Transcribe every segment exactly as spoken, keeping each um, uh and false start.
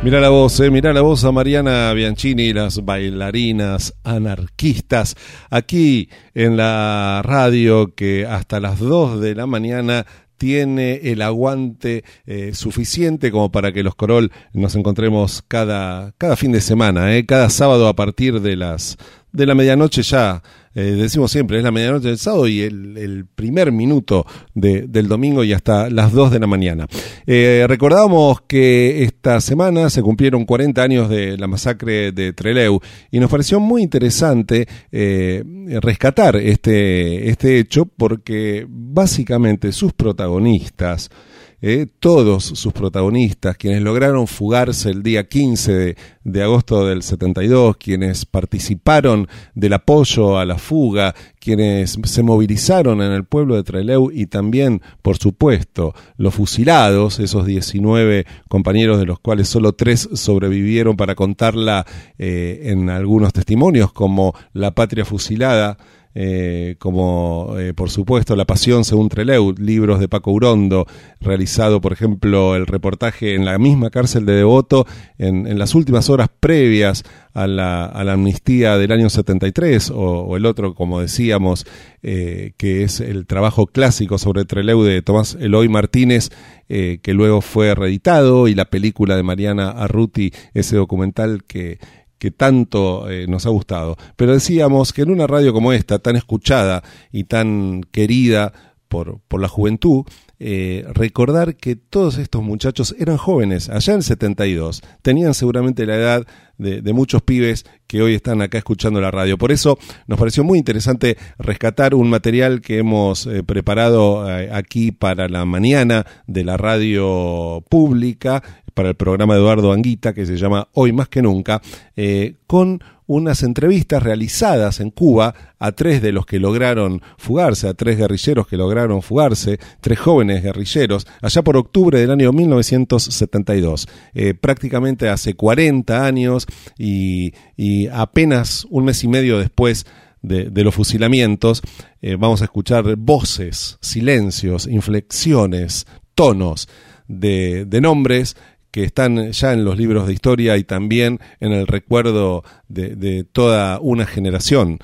Mirá la voz, eh, mirá la voz a Mariana Bianchini, las bailarinas anarquistas, aquí en la radio que hasta las dos de la mañana tiene el aguante eh, suficiente como para que los Corol nos encontremos cada, cada fin de semana, eh, cada sábado a partir de las de la medianoche ya. Eh, decimos siempre, es la medianoche del sábado y el, el primer minuto de, del domingo y hasta las dos de la mañana. Eh, recordábamos que esta semana se cumplieron cuarenta años de la masacre de Trelew y nos pareció muy interesante eh, rescatar este, este hecho porque básicamente sus protagonistas, Eh, todos sus protagonistas, quienes lograron fugarse el día quince de, de agosto del setenta y dos, quienes participaron del apoyo a la fuga, quienes se movilizaron en el pueblo de Trelew y también, por supuesto, los fusilados, esos diecinueve compañeros de los cuales solo tres sobrevivieron para contarla eh, en algunos testimonios como La Patria Fusilada, Eh, como eh, por supuesto La Pasión según Trelew, libros de Paco Urondo, realizado por ejemplo el reportaje en la misma cárcel de Devoto en, en las últimas horas previas a la, a la amnistía del año setenta y tres, o, o el otro, como decíamos, eh, que es el trabajo clásico sobre Trelew de Tomás Eloy Martínez, eh, que luego fue reeditado, y la película de Mariana Arruti, ese documental que que tanto eh, nos ha gustado. Pero decíamos que en una radio como esta, tan escuchada y tan querida por, por la juventud, eh, recordar que todos estos muchachos eran jóvenes, allá en el setenta y dos, tenían seguramente la edad de, de muchos pibes que hoy están acá escuchando la radio. Por eso nos pareció muy interesante rescatar un material que hemos eh, preparado eh, aquí para la mañana de la radio pública, para el programa de Eduardo Anguita, que se llama Hoy Más que Nunca, eh, con unas entrevistas realizadas en Cuba a tres de los que lograron fugarse, a tres guerrilleros que lograron fugarse, tres jóvenes guerrilleros, allá por octubre del año mil novecientos setenta y dos, eh, prácticamente hace cuarenta años y, y apenas un mes y medio después de, de los fusilamientos. Eh, vamos a escuchar voces, silencios, inflexiones, tonos de, de nombres que están ya en los libros de historia y también en el recuerdo de, de toda una generación,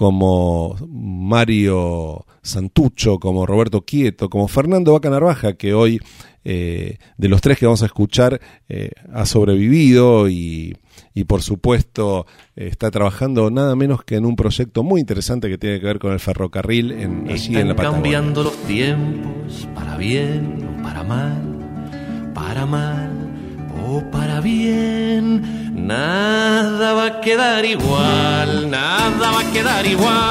como Mario Santucho, como Roberto Quieto, como Fernando Vaca Narvaja, que hoy, eh, de los tres que vamos a escuchar, eh, ha sobrevivido y, y por supuesto eh, está trabajando nada menos que en un proyecto muy interesante que tiene que ver con el ferrocarril en, allí en la Patagonia. Están cambiando los tiempos, para bien o para mal, para mal o para bien, nada va a quedar igual, nada va a quedar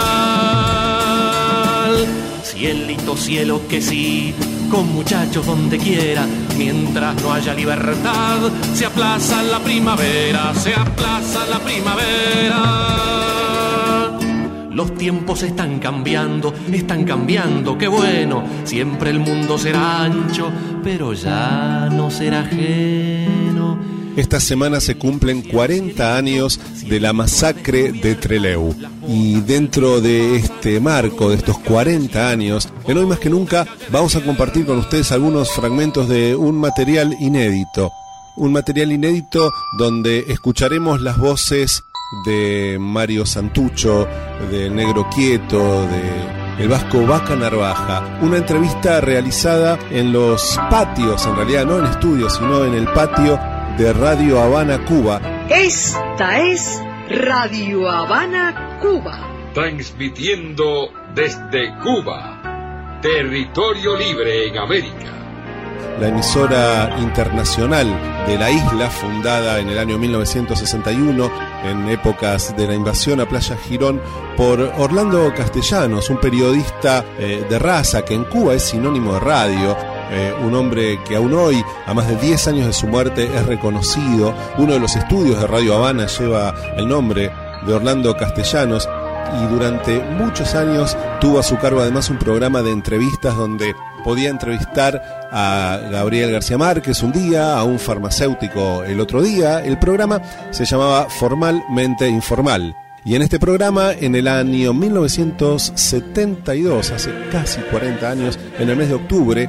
igual. Cielito, cielo que sí, con muchachos donde quiera, mientras no haya libertad, se aplaza la primavera, se aplaza la primavera. Los tiempos están cambiando, están cambiando, qué bueno, siempre el mundo será ancho, pero ya no será ajeno. Esta semana se cumplen cuarenta años de la masacre de Trelew. Y dentro de este marco, de estos cuarenta años, en Hoy Más que Nunca, vamos a compartir con ustedes algunos fragmentos de un material inédito. Un material inédito donde escucharemos las voces de Mario Santucho, del Negro Quieto, de el vasco Vaca Narvaja. Una entrevista realizada en los patios, en realidad no en estudios, sino en el patio de Radio Habana, Cuba. Esta es Radio Habana, Cuba. Transmitiendo desde Cuba, territorio libre en América. La emisora internacional de la isla, fundada en el año mil novecientos sesenta y uno, en épocas de la invasión a Playa Girón, por Orlando Castellanos, un periodista eh, de raza que en Cuba es sinónimo de radio. Eh, un hombre que aún hoy, a más de diez años de su muerte, es reconocido. Uno de los estudios de Radio Habana lleva el nombre de Orlando Castellanos y durante muchos años tuvo a su cargo además un programa de entrevistas donde podía entrevistar a Gabriel García Márquez un día, a un farmacéutico el otro día. El programa se llamaba Formalmente Informal. Y en este programa, en el año mil novecientos setenta y dos, hace casi cuarenta años, en el mes de octubre,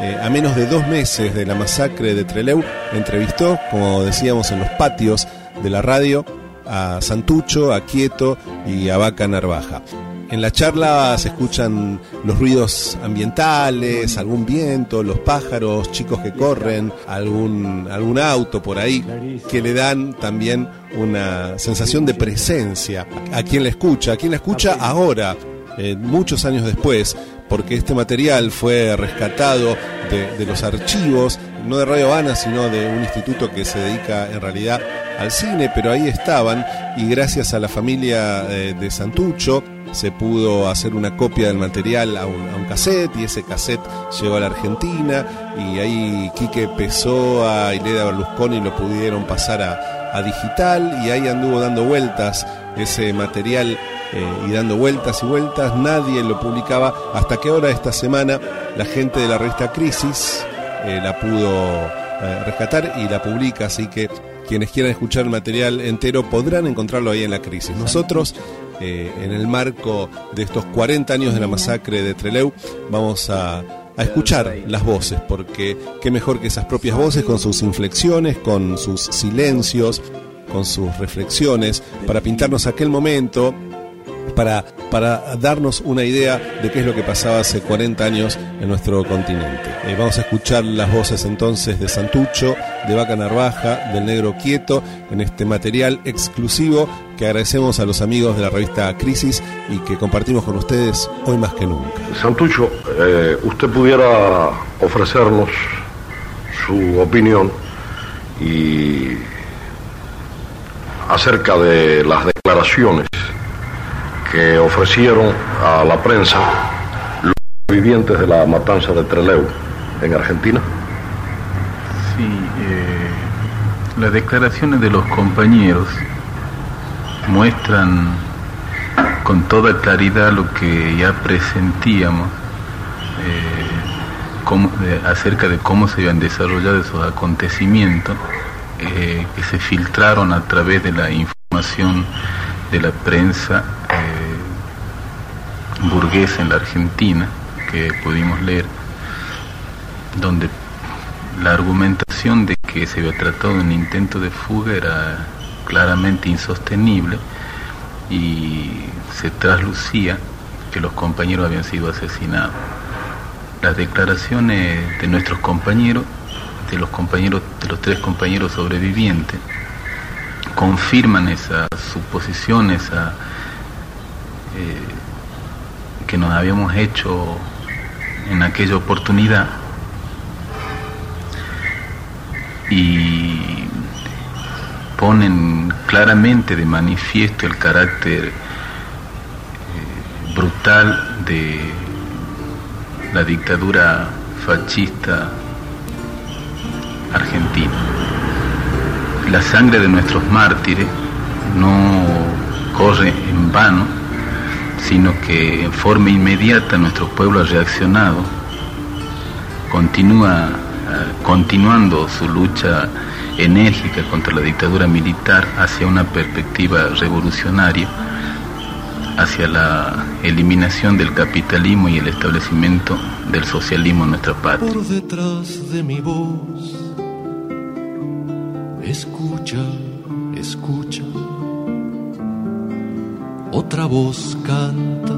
eh, a menos de dos meses de la masacre de Trelew, entrevistó, como decíamos, en los patios de la radio, a Santucho, a Quieto y a Vaca Narvaja. En la charla se escuchan los ruidos ambientales, algún viento, los pájaros, chicos que corren, algún, algún auto por ahí, que le dan también una sensación de presencia a quien la escucha, a quien la escucha ahora, eh, muchos años después, porque este material fue rescatado de, de los archivos, no de Radio Habana, sino de un instituto que se dedica en realidad al cine, pero ahí estaban, y gracias a la familia eh, de Santucho se pudo hacer una copia del material a un, a un cassette, y ese cassette llegó a la Argentina, y ahí Quique Pessoa y Leda Berlusconi lo pudieron pasar a, a digital, y ahí anduvo dando vueltas ese material, eh, y dando vueltas y vueltas, nadie lo publicaba, hasta que ahora esta semana la gente de la revista Crisis eh, la pudo eh, rescatar y la publica, así que quienes quieran escuchar el material entero podrán encontrarlo ahí en la Crisis. Nosotros, eh, en el marco de estos cuarenta años de la masacre de Trelew, vamos a, a escuchar las voces, porque qué mejor que esas propias voces, con sus inflexiones, con sus silencios, con sus reflexiones, para pintarnos aquel momento, para, para darnos una idea de qué es lo que pasaba hace cuarenta años en nuestro continente. Eh, vamos a escuchar las voces entonces de Santucho, de Vaca Narvaja, del Negro Quieto, en este material exclusivo que agradecemos a los amigos de la revista Crisis y que compartimos con ustedes hoy más que nunca. Santucho, eh, usted pudiera ofrecernos su opinión y acerca de las declaraciones que ofrecieron a la prensa los vivientes de la matanza de Trelew en Argentina. Sí, eh, las declaraciones de los compañeros muestran con toda claridad lo que ya presentíamos eh, cómo, eh, acerca de cómo se habían desarrollado esos acontecimientos eh, que se filtraron a través de la información de la prensa eh, burguesa en la Argentina, que pudimos leer, donde la argumentación de que se había tratado de un intento de fuga era claramente insostenible y se traslucía que los compañeros habían sido asesinados. Las declaraciones de nuestros compañeros, de los compañeros, de los tres compañeros sobrevivientes, confirman esa suposición, esa eh, que nos habíamos hecho en aquella oportunidad, y ponen claramente de manifiesto el carácter eh, brutal de la dictadura fascista argentina. La sangre de nuestros mártires no corre en vano, sino que en forma inmediata nuestro pueblo ha reaccionado, continúa continuando su lucha enérgica contra la dictadura militar hacia una perspectiva revolucionaria, hacia la eliminación del capitalismo y el establecimiento del socialismo en nuestra patria. Por detrás de mi voz, escucha, escucha, otra voz canta.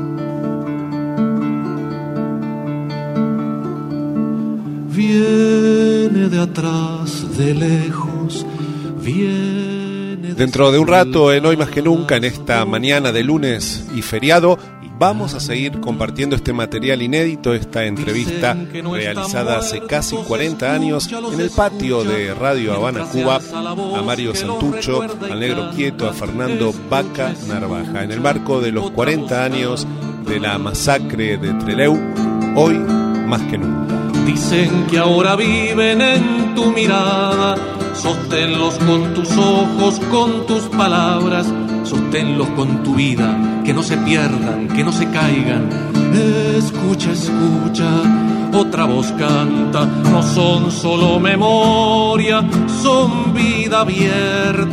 Viene de atrás, de lejos, viene de... Dentro de un rato, en Hoy Más que Nunca, en esta mañana de lunes y feriado, vamos a seguir compartiendo este material inédito, esta entrevista realizada hace casi cuarenta años en el patio de Radio Habana, Cuba, a Mario Santucho, al Negro Quieto, a Fernando Vaca Narvaja, en el marco de los cuarenta años de la masacre de Trelew, hoy más que nunca. Dicen que ahora viven en tu mirada, sosténlos con tus ojos, con tus palabras, sosténlos con tu vida, que no se pierdan, que no se caigan. Escucha, escucha, otra voz canta, no son solo memoria, son vida abierta.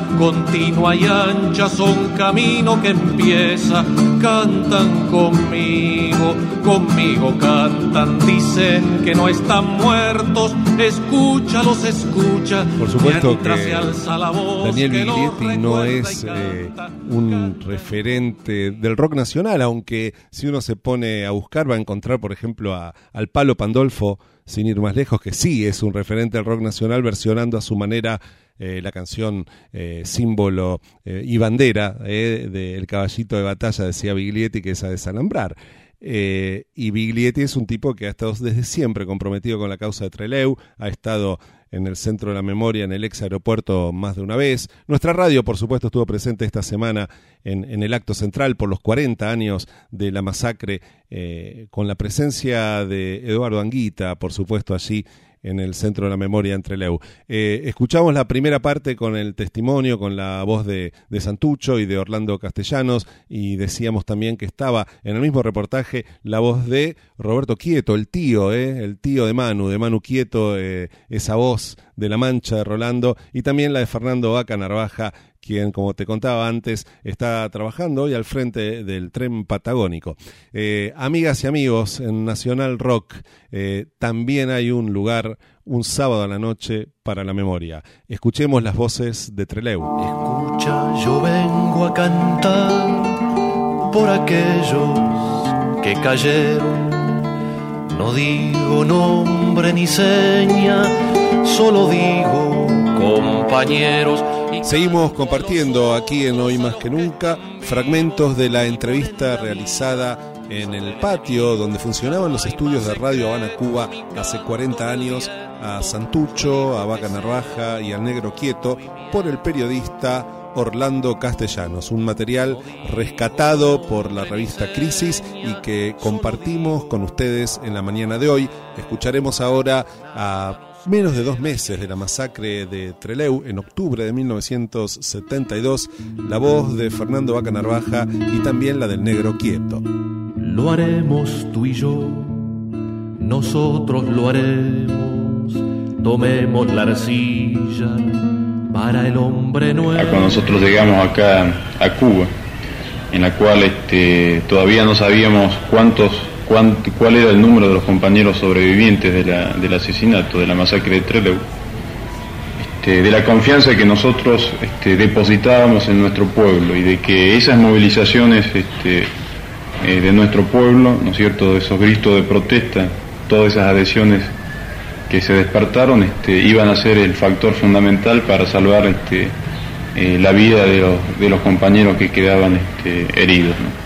continua y ancha, son camino que empieza. Cantan conmigo, conmigo cantan, dicen que no están muertos, escúchalos, escucha. Por supuesto que se alza la voz, Daniel que Biglietti no es eh, un referente del rock nacional, aunque si uno se pone a buscar va a encontrar, por ejemplo, a, al Palo Pandolfo, sin ir más lejos, que sí es un referente del rock nacional, versionando a su manera Eh, la canción eh, símbolo eh, y bandera eh, del caballito de batalla, decía Biglietti, que es a desalambrar. Eh, y Biglietti es un tipo que ha estado desde siempre comprometido con la causa de Trelew, ha estado en el centro de la memoria, en el ex aeropuerto, más de una vez. Nuestra radio, por supuesto, estuvo presente esta semana en, en el acto central por los cuarenta años de la masacre, eh, con la presencia de Eduardo Anguita, por supuesto, allí en el centro de la memoria en Trelew. Eh, escuchamos la primera parte con el testimonio, con la voz de, de Santucho y de Orlando Castellanos, y decíamos también que estaba en el mismo reportaje la voz de Roberto Quieto, el tío, eh, el tío de Manu, de Manu Quieto, eh, esa voz de La Mancha de Rolando, y también la de Fernando Vaca Narvaja, quien, como te contaba antes, está trabajando hoy al frente del tren patagónico. Eh, amigas y amigos, en Nacional Rock eh, también hay un lugar, un sábado a la noche, para la memoria. Escuchemos las voces de Trelew. Escucha, yo vengo a cantar por aquellos que cayeron. No digo nombre ni seña, solo digo compañeros. Seguimos compartiendo aquí en Hoy Más Que Nunca fragmentos de la entrevista realizada en el patio donde funcionaban los estudios de Radio Habana Cuba hace cuarenta años a Santucho, a Vaca Narvaja y al Negro Quieto por el periodista Orlando Castellanos, un material rescatado por la revista Crisis y que compartimos con ustedes en la mañana de hoy. Escucharemos ahora a menos de dos meses de la masacre de Trelew, en octubre de mil novecientos setenta y dos, la voz de Fernando Vaca Narvaja y también la del Negro Quieto. Lo haremos tú y yo, nosotros lo haremos, tomemos la arcilla para el hombre nuevo. Cuando nosotros llegamos acá a Cuba, en la cual este, todavía no sabíamos cuántos cuál era el número de los compañeros sobrevivientes de la, del asesinato, de la masacre de Trelew, este, de la confianza que nosotros este, depositábamos en nuestro pueblo y de que esas movilizaciones este, eh, de nuestro pueblo, ¿no es cierto?, esos gritos de protesta, todas esas adhesiones que se despertaron, este, iban a ser el factor fundamental para salvar este, eh, la vida de los, de los compañeros que quedaban este, heridos, ¿no?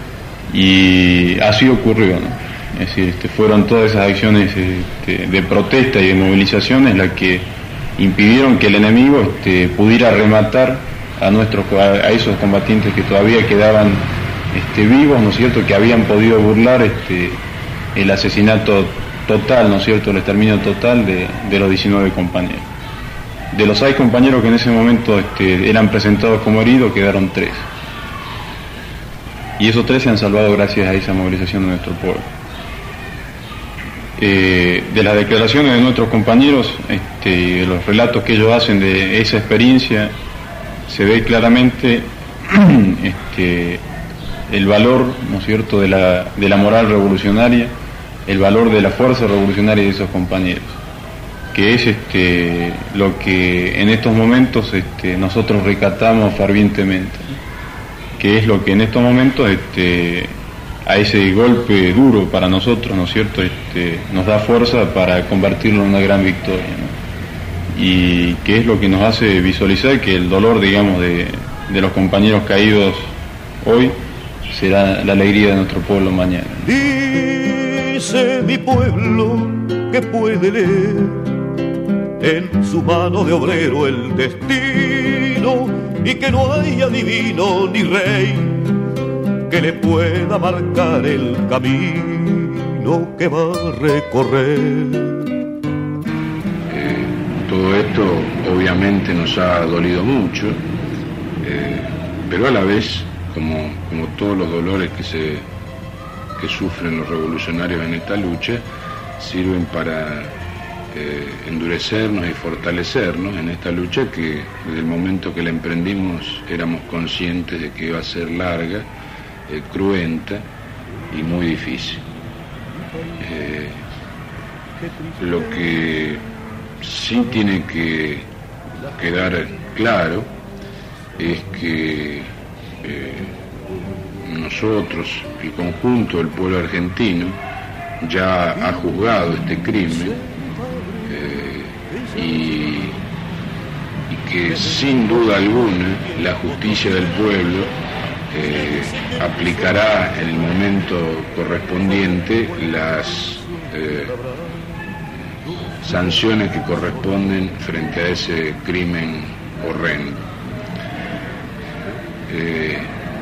Y así ocurrió, ¿no? Es decir, este, fueron todas esas acciones este, de protesta y de movilizaciones las que impidieron que el enemigo este, pudiera rematar a nuestros a esos combatientes que todavía quedaban este, vivos, ¿no es cierto?, que habían podido burlar este, el asesinato total, ¿no es cierto?, el exterminio total de, de los diecinueve compañeros. De los seis compañeros que en ese momento este, eran presentados como heridos, quedaron tres. Y esos tres se han salvado gracias a esa movilización de nuestro pueblo. Eh, de las declaraciones de nuestros compañeros, este, de los relatos que ellos hacen de esa experiencia, se ve claramente este, el valor, ¿no es cierto?, de la, de la moral revolucionaria, el valor de la fuerza revolucionaria de esos compañeros, que es este, lo que en estos momentos este, nosotros rescatamos fervientemente, que es lo que en estos momentos este, a ese golpe duro para nosotros, ¿no es cierto?, este, nos da fuerza para convertirlo en una gran victoria, ¿no? Y que es lo que nos hace visualizar que el dolor, digamos, de, de los compañeros caídos hoy será la alegría de nuestro pueblo mañana. Dice mi pueblo que puede leer en su mano de obrero el destino y que no hay adivino ni rey que le pueda marcar el camino que va a recorrer. Eh, todo esto obviamente nos ha dolido mucho, eh, pero a la vez, como, como todos los dolores que, se, que sufren los revolucionarios en esta lucha, sirven para eh, endurecernos y fortalecernos en esta lucha que desde el momento que la emprendimos éramos conscientes de que iba a ser larga, eh, cruenta y muy difícil. Eh, lo que sí tiene que quedar claro es que eh, nosotros, el conjunto del pueblo argentino, ya ha juzgado este crimen eh, y, y que sin duda alguna la justicia del pueblo eh, aplicará en el momento correspondiente las eh, sanciones que corresponden frente a ese crimen horrendo. Eh,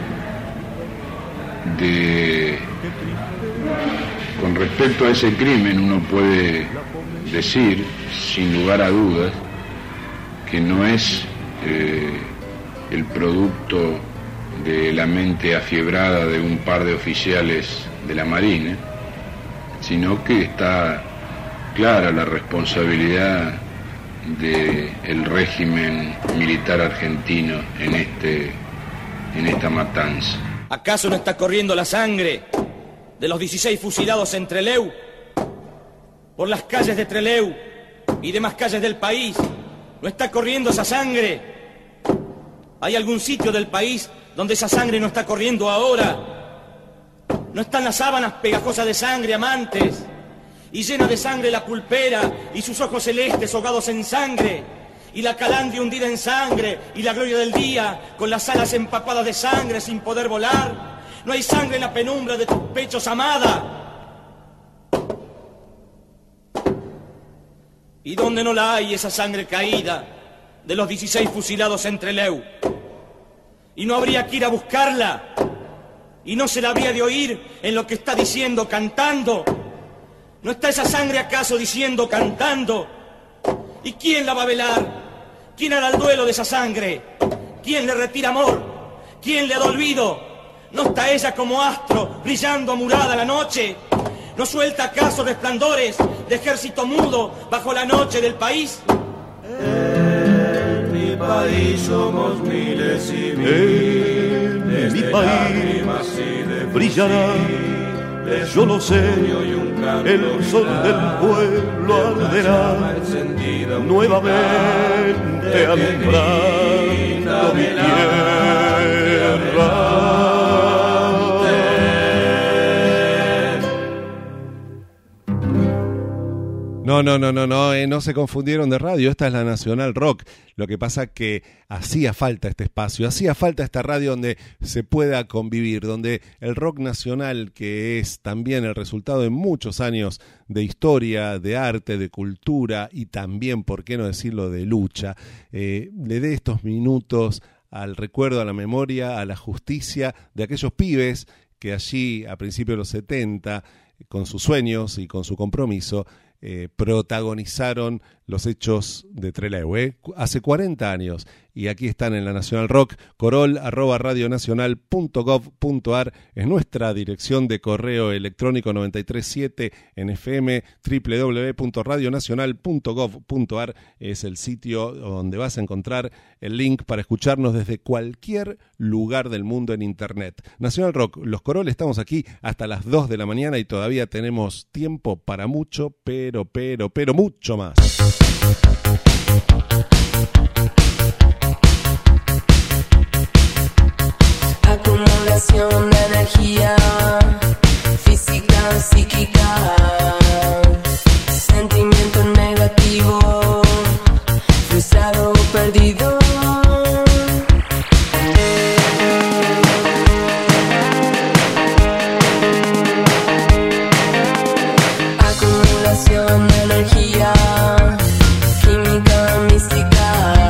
de, con respecto a ese crimen uno puede decir sin lugar a dudas que no es eh, el producto de la mente afiebrada de un par de oficiales de la Marina, sino que está clara la responsabilidad del régimen militar argentino en este en esta matanza. ¿Acaso no está corriendo la sangre de los dieciséis fusilados en Trelew? Por las calles de Trelew y demás calles del país, ¿no está corriendo esa sangre? ¿Hay algún sitio del país donde esa sangre no está corriendo ahora? ¿No están las sábanas pegajosas de sangre, amantes? Y llena de sangre la pulpera y sus ojos celestes ahogados en sangre, y la calandria hundida en sangre, y la gloria del día con las alas empapadas de sangre sin poder volar. No hay sangre en la penumbra de tus pechos, amada. ¿Y dónde no la hay esa sangre caída de los dieciséis fusilados en Trelew? Y no habría que ir a buscarla, y no se la habría de oír en lo que está diciendo, cantando. ¿No está esa sangre acaso diciendo, cantando? ¿Y quién la va a velar? ¿Quién hará el duelo de esa sangre? ¿Quién le retira amor? ¿Quién le da olvido? ¿No está ella como astro brillando amurada la noche? ¿No suelta acaso resplandores de ejército mudo bajo la noche del país? En mi país somos miles y miles, en mi país brillará, yo lo sé, el sol del pueblo arderá nuevamente alumbrando mi tierra. No, no, no, no, no, eh, no se confundieron de radio, esta es la Nacional Rock. Lo que pasa que hacía falta este espacio, hacía falta esta radio donde se pueda convivir, donde el rock nacional, que es también el resultado de muchos años de historia, de arte, de cultura y también, por qué no decirlo, de lucha, eh, le dé estos minutos al recuerdo, a la memoria, a la justicia de aquellos pibes que allí a principios de los setenta, con sus sueños y con su compromiso, Eh, protagonizaron los hechos de Trelew, ¿eh? hace cuarenta años, y aquí están en la Nacional Rock. Corol arroba radionacional punto gov punto ar es nuestra dirección de correo electrónico, noventa y tres punto siete en F M, doble u doble u doble u punto radionacional punto gov punto ar es el sitio donde vas a encontrar el link para escucharnos desde cualquier lugar del mundo en internet. Nacional Rock, los Corol, estamos aquí hasta las dos de la mañana y todavía tenemos tiempo para mucho, pero, pero, pero mucho más. Acumulación de energía física, psíquica, sentimiento negativo, frustrado, perdido. Acumulación de energía química, mística,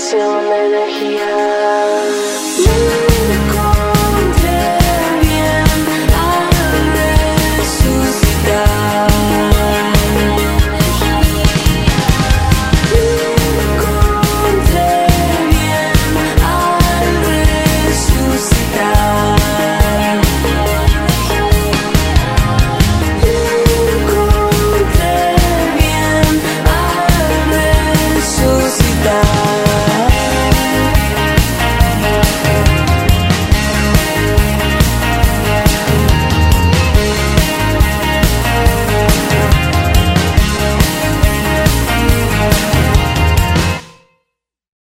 canción.